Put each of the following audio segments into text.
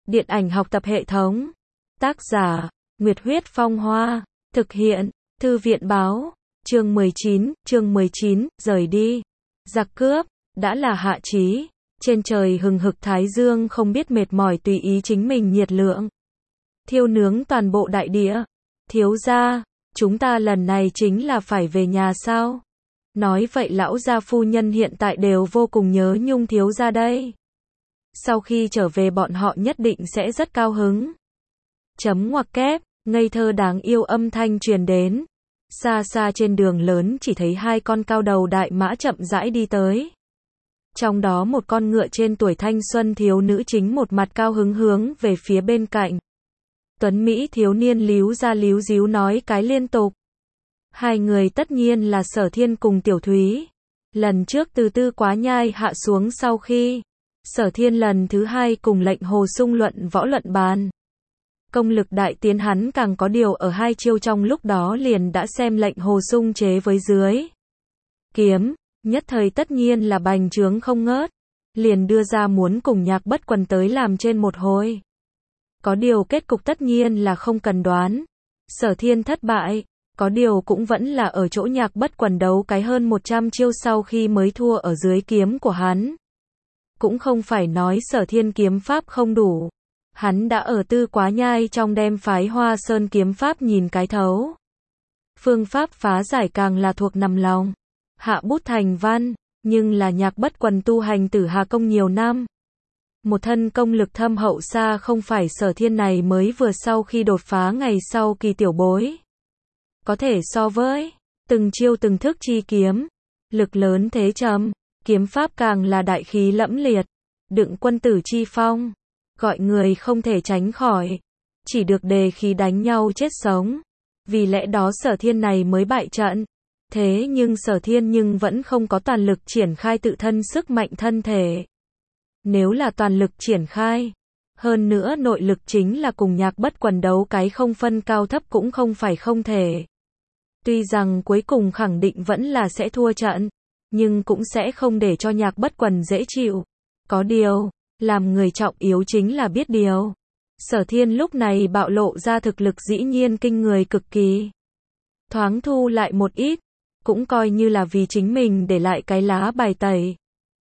Điện ảnh học tập hệ thống. Tác giả, Nguyệt Huyết Phong Hoa. Thực hiện, Thư viện báo. Chương 19, rời đi. Giặc cướp, đã là hạ chí. Trên trời hừng hực thái dương không biết mệt mỏi tùy ý chính mình nhiệt lượng. Thiêu nướng toàn bộ đại địa. Thiếu gia, chúng ta lần này chính là phải về nhà sao? Nói vậy lão gia phu nhân hiện tại đều vô cùng nhớ nhung thiếu gia đây. Sau khi trở về bọn họ nhất định sẽ rất cao hứng. Chấm ngoặc kép, ngây thơ đáng yêu âm thanh truyền đến. Xa xa trên đường lớn chỉ thấy hai con cao đầu đại mã chậm rãi đi tới. Trong đó một con ngựa trên tuổi thanh xuân thiếu nữ chính một mặt cao hứng hướng về phía bên cạnh. Tuấn Mỹ thiếu niên líu ra líu díu nói cái liên tục. Hai người tất nhiên là Sở Thiên cùng Tiểu Thúy. Lần trước từ Tư Quá Nhai hạ xuống sau khi Sở Thiên lần thứ hai cùng lệnh Hồ Sung luận võ luận bàn. Công lực đại tiến hắn càng có điều ở hai chiêu trong lúc đó liền đã xem lệnh Hồ Sung chế với dưới kiếm, nhất thời tất nhiên là bành trướng không ngớt, liền đưa ra muốn cùng Nhạc Bất Quần tới làm trên một hồi. Có điều kết cục tất nhiên là không cần đoán. Sở Thiên thất bại, có điều cũng vẫn là ở chỗ Nhạc Bất Quần đấu cái hơn 100 chiêu sau khi mới thua ở dưới kiếm của hắn. Cũng không phải nói Sở Thiên kiếm pháp không đủ. Hắn đã ở Tư Quá Nhai trong đem phái Hoa Sơn kiếm pháp nhìn cái thấu. Phương pháp phá giải càng là thuộc nằm lòng. Hạ bút thành văn, nhưng là Nhạc Bất Quần tu hành Tử Hà công nhiều năm. Một thân công lực thâm hậu xa không phải Sở Thiên này mới vừa sau khi đột phá ngày sau kỳ tiểu bối. Có thể so với, từng chiêu từng thức chi kiếm, lực lớn thế trầm, kiếm pháp càng là đại khí lẫm liệt, đựng quân tử chi phong, gọi người không thể tránh khỏi, chỉ được đề khí đánh nhau chết sống. Vì lẽ đó Sở Thiên này mới bại trận. Thế nhưng Sở Thiên nhưng vẫn không có toàn lực triển khai tự thân sức mạnh thân thể. Nếu là toàn lực triển khai, hơn nữa nội lực chính là cùng Nhạc Bất Quần đấu cái không phân cao thấp cũng không phải không thể. Tuy rằng cuối cùng khẳng định vẫn là sẽ thua trận, nhưng cũng sẽ không để cho Nhạc Bất Quần dễ chịu. Có điều, làm người trọng yếu chính là biết điều. Sở Thiên lúc này bạo lộ ra thực lực dĩ nhiên kinh người cực kỳ. Thoáng thu lại một ít, cũng coi như là vì chính mình để lại cái lá bài tẩy.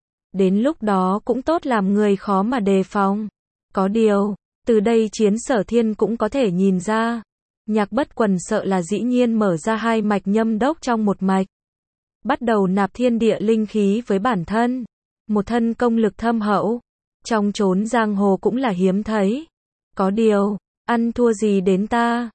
Đến lúc đó cũng tốt làm người khó mà đề phòng. Có điều, từ đây chiến Sở Thiên cũng có thể nhìn ra. Nhạc Bất Quần sợ là dĩ nhiên mở ra hai mạch nhâm đốc trong một mạch. Bắt đầu nạp thiên địa linh khí với bản thân. Một thân công lực thâm hậu. Trong chốn giang hồ cũng là hiếm thấy. Có điều, ăn thua gì đến ta.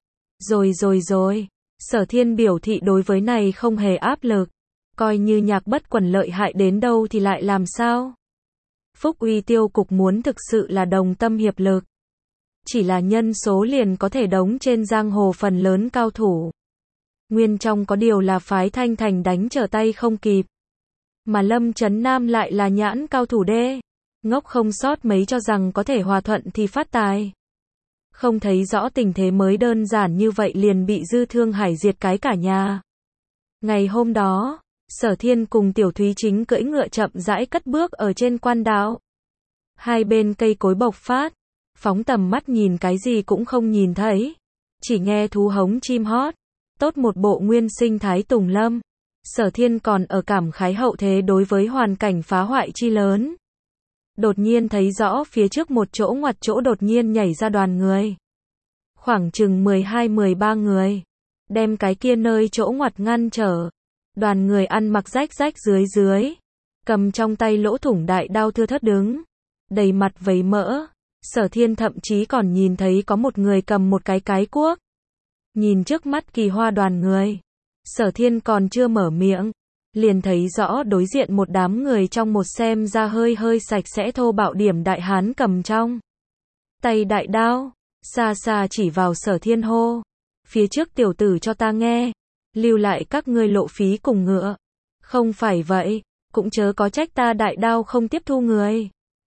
Rồi. Sở Thiên biểu thị đối với này không hề áp lực. Coi như Nhạc Bất Quần lợi hại đến đâu thì lại làm sao? Phúc Uy Tiêu cục muốn thực sự là đồng tâm hiệp lực. Chỉ là nhân số liền có thể đóng trên giang hồ phần lớn cao thủ. Nguyên trong có điều là phái Thanh Thành đánh trở tay không kịp. Mà Lâm Chấn Nam lại là nhãn cao thủ đê. Ngốc không sót mấy cho rằng có thể hòa thuận thì phát tài. Không thấy rõ tình thế mới đơn giản như vậy liền bị Dư Thương Hải diệt cái cả nhà. Ngày hôm đó, Sở Thiên cùng Tiểu Thúy chính cưỡi ngựa chậm rãi cất bước ở trên quan đạo. Hai bên cây cối bộc phát, phóng tầm mắt nhìn cái gì cũng không nhìn thấy. Chỉ nghe thú hống chim hót, tốt một bộ nguyên sinh thái tùng lâm. Sở Thiên còn ở cảm khái hậu thế đối với hoàn cảnh phá hoại chi lớn. Đột nhiên thấy rõ phía trước một chỗ ngoặt chỗ đột nhiên nhảy ra đoàn người. Khoảng chừng 12-13 người. Đem cái kia nơi chỗ ngoặt ngăn trở. Đoàn người ăn mặc rách dưới. Cầm trong tay lỗ thủng đại đao thưa thớt đứng. Đầy mặt vấy mỡ. Sở Thiên thậm chí còn nhìn thấy có một người cầm một cái cuốc. Nhìn trước mắt kỳ hoa đoàn người. Sở Thiên còn chưa mở miệng. Liền thấy rõ đối diện một đám người trong một xem ra hơi sạch sẽ thô bạo điểm đại hán cầm trong tay đại đao, xa xa chỉ vào Sở Thiên hô. Phía trước tiểu tử cho ta nghe, lưu lại các ngươi lộ phí cùng ngựa. Không phải vậy, cũng chớ có trách ta đại đao không tiếp thu người.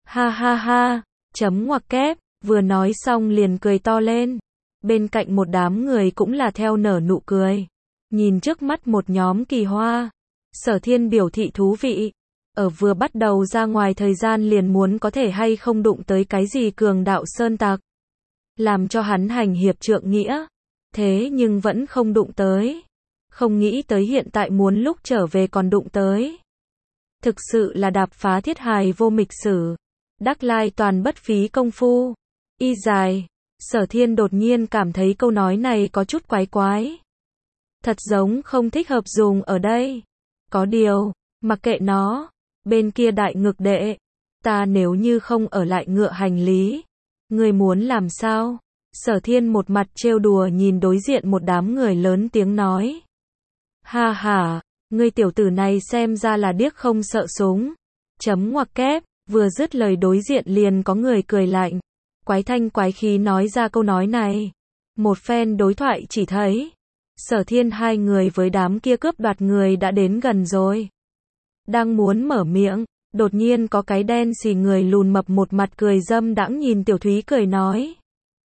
Ha, chấm ngoặc kép, vừa nói xong liền cười to lên. Bên cạnh một đám người cũng là theo nở nụ cười. Nhìn trước mắt một nhóm kỳ hoa. Sở Thiên biểu thị thú vị. ở vừa bắt đầu ra ngoài thời gian liền muốn có thể hay không đụng tới cái gì cường đạo sơn tặc. Làm cho hắn hành hiệp trượng nghĩa. Thế nhưng vẫn không đụng tới. Không nghĩ tới hiện tại muốn lúc trở về còn đụng tới. Thực sự là đạp phá thiết hài vô mịch sử. Đắc lai toàn bất phí công phu. Y dài. Sở Thiên đột nhiên cảm thấy câu nói này có chút quái quái. Thật giống không thích hợp dùng ở đây. Có điều, mặc kệ nó. Bên kia đại ngực đệ. Ta nếu như không ở lại ngựa hành lý. Ngươi muốn làm sao? Sở Thiên một mặt trêu đùa nhìn đối diện một đám người lớn tiếng nói. Ha ha, ngươi tiểu tử này xem ra là điếc không sợ súng. Chấm ngoặc kép, vừa dứt lời đối diện liền có người cười lạnh. Quái thanh quái khí nói ra câu nói này. Một phen đối thoại chỉ thấy. Sở Thiên hai người với đám kia cướp đoạt người đã đến gần rồi. Đang muốn mở miệng, đột nhiên có cái đen xì người lùn mập một mặt cười dâm đãng nhìn Tiểu Thúy cười nói.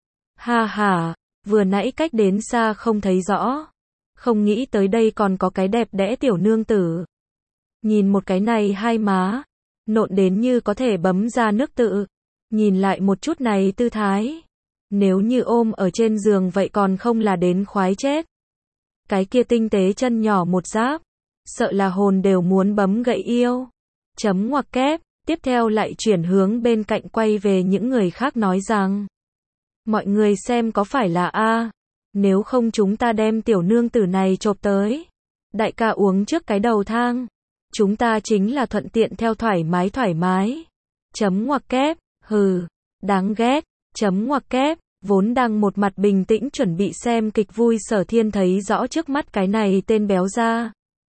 Ha ha, vừa nãy cách đến xa không thấy rõ. Không nghĩ tới đây còn có cái đẹp đẽ tiểu nương tử. Nhìn một cái này hai má, nộn đến như có thể bấm ra nước tự. Nhìn lại một chút này tư thái. Nếu như ôm ở trên giường vậy còn không là đến khoái chết. Cái kia tinh tế chân nhỏ một giáp. Sợ là hồn đều muốn bấm gậy yêu. Chấm ngoặc kép, tiếp theo lại chuyển hướng bên cạnh quay về những người khác nói rằng. Mọi người xem có phải là A. Nếu không chúng ta đem tiểu nương tử này chộp tới. Đại ca uống trước cái đầu thang. Chúng ta chính là thuận tiện theo thoải mái. Chấm ngoặc kép, hừ, đáng ghét, chấm ngoặc kép, vốn đang một mặt bình tĩnh chuẩn bị xem kịch vui Sở Thiên thấy rõ trước mắt cái này tên béo ra.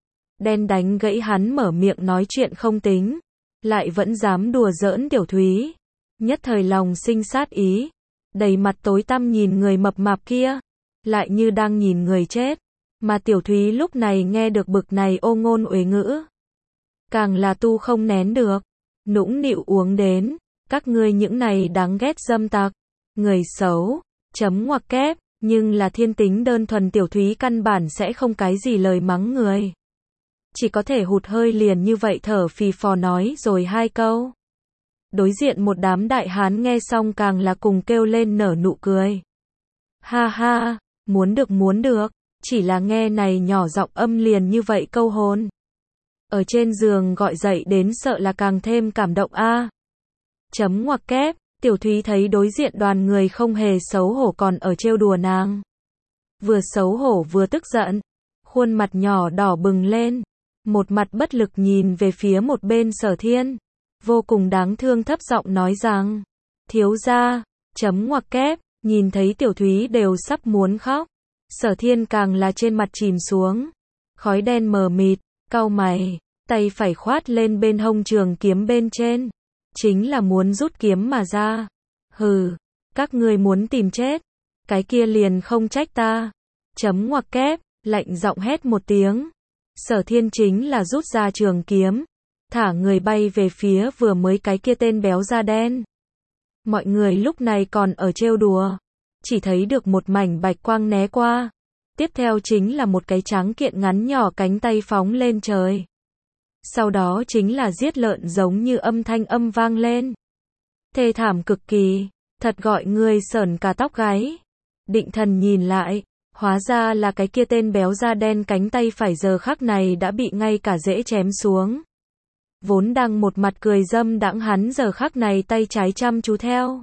Đen đánh gãy hắn mở miệng nói chuyện không tính. Lại vẫn dám đùa giỡn Tiểu Thúy. Nhất thời lòng sinh sát ý. Đầy mặt tối tăm nhìn người mập mạp kia. Lại như đang nhìn người chết. Mà Tiểu Thúy lúc này nghe được bực này ô ngôn uế ngữ. Càng là tu không nén được. Nũng nịu uống đến. Các ngươi những này đáng ghét dâm tặc. Người xấu. Chấm ngoặc kép. Nhưng là thiên tính đơn thuần Tiểu Thúy căn bản sẽ không cái gì lời mắng người. Chỉ có thể hụt hơi liền như vậy thở phì phò nói rồi hai câu. Đối diện một đám đại hán nghe xong càng là cùng kêu lên nở nụ cười. Ha ha, muốn được, chỉ là nghe này nhỏ giọng âm liền như vậy câu hồn. Ở trên giường gọi dậy đến sợ là càng thêm cảm động a. Chấm ngoặc kép, Tiểu Thúy thấy đối diện đoàn người không hề xấu hổ còn ở trêu đùa nàng. Vừa xấu hổ vừa tức giận, khuôn mặt nhỏ đỏ bừng lên, một mặt bất lực nhìn về phía một bên Sở Thiên. Vô cùng đáng thương thấp giọng nói rằng, thiếu gia, chấm ngoặc kép, nhìn thấy Tiểu Thúy đều sắp muốn khóc. Sở Thiên càng là trên mặt chìm xuống. Khói đen mờ mịt, cau mày, tay phải khoát lên bên hông trường kiếm bên trên. Chính là muốn rút kiếm mà ra. Hừ, các ngươi muốn tìm chết. Cái kia liền không trách ta. Chấm ngoặc kép, lạnh giọng hét một tiếng. Sở Thiên chính là rút ra trường kiếm. Thả người bay về phía vừa mới cái kia tên béo da đen. Mọi người lúc này còn ở trêu đùa. Chỉ thấy được một mảnh bạch quang né qua. Tiếp theo chính là một cái tráng kiện ngắn nhỏ cánh tay phóng lên trời. Sau đó chính là giết lợn giống như âm thanh âm vang lên. Thê thảm cực kỳ, thật gọi người sởn cả tóc gáy. Định thần nhìn lại, hóa ra là cái kia tên béo da đen cánh tay phải giờ khắc này đã bị ngay cả rễ chém xuống. Vốn đang một mặt cười dâm đãng hắn giờ khắc này tay trái chăm chú theo.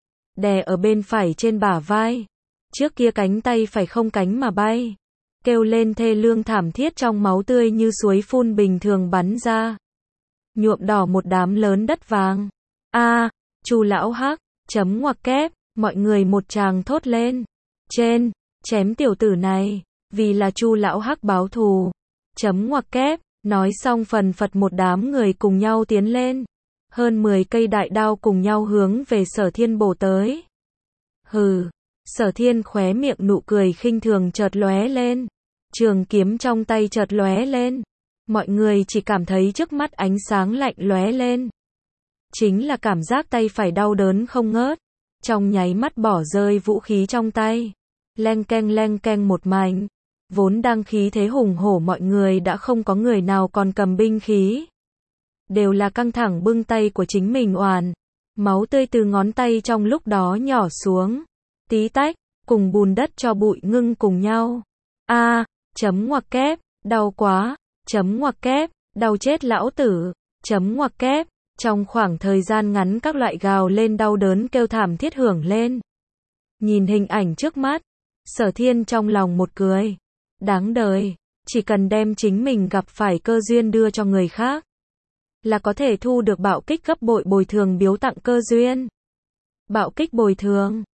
Đè ở bên phải trên bả vai. Trước kia cánh tay phải không cánh mà bay. Kêu lên thê lương thảm thiết trong máu tươi như suối phun bình thường bắn ra. Nhuộm đỏ một đám lớn đất vàng. A, Chu lão hắc, chấm ngoặc kép, mọi người một tràng thốt lên. Trên, chém tiểu tử này, vì là Chu lão hắc báo thù. Chấm ngoặc kép, nói xong phần phật một đám người cùng nhau tiến lên. Hơn 10 cây đại đao cùng nhau hướng về Sở Thiên bổ tới. Hừ, Sở Thiên khóe miệng nụ cười khinh thường chợt lóe lên. Trường kiếm trong tay chợt lóe lên. Mọi người chỉ cảm thấy trước mắt ánh sáng lạnh lóe lên. Chính là cảm giác tay phải đau đớn không ngớt. Trong nháy mắt bỏ rơi vũ khí trong tay. Leng keng một mảnh. Vốn đang khí thế hùng hổ mọi người đã không có người nào còn cầm binh khí. đều là căng thẳng bưng tay của chính mình oàn. Máu tươi từ ngón tay trong lúc đó nhỏ xuống. Tí tách, cùng bùn đất cho bụi ngưng cùng nhau. A, chấm ngoặc kép, đau quá, chấm ngoặc kép, đau chết lão tử, chấm ngoặc kép. Trong khoảng thời gian ngắn các loại gào lên đau đớn kêu thảm thiết hưởng lên. Nhìn hình ảnh trước mắt, Sở Thiên trong lòng một cười. Đáng đời, chỉ cần đem chính mình gặp phải cơ duyên đưa cho người khác, là có thể thu được bạo kích gấp bội bồi thường biếu tặng cơ duyên. Bạo kích bồi thường,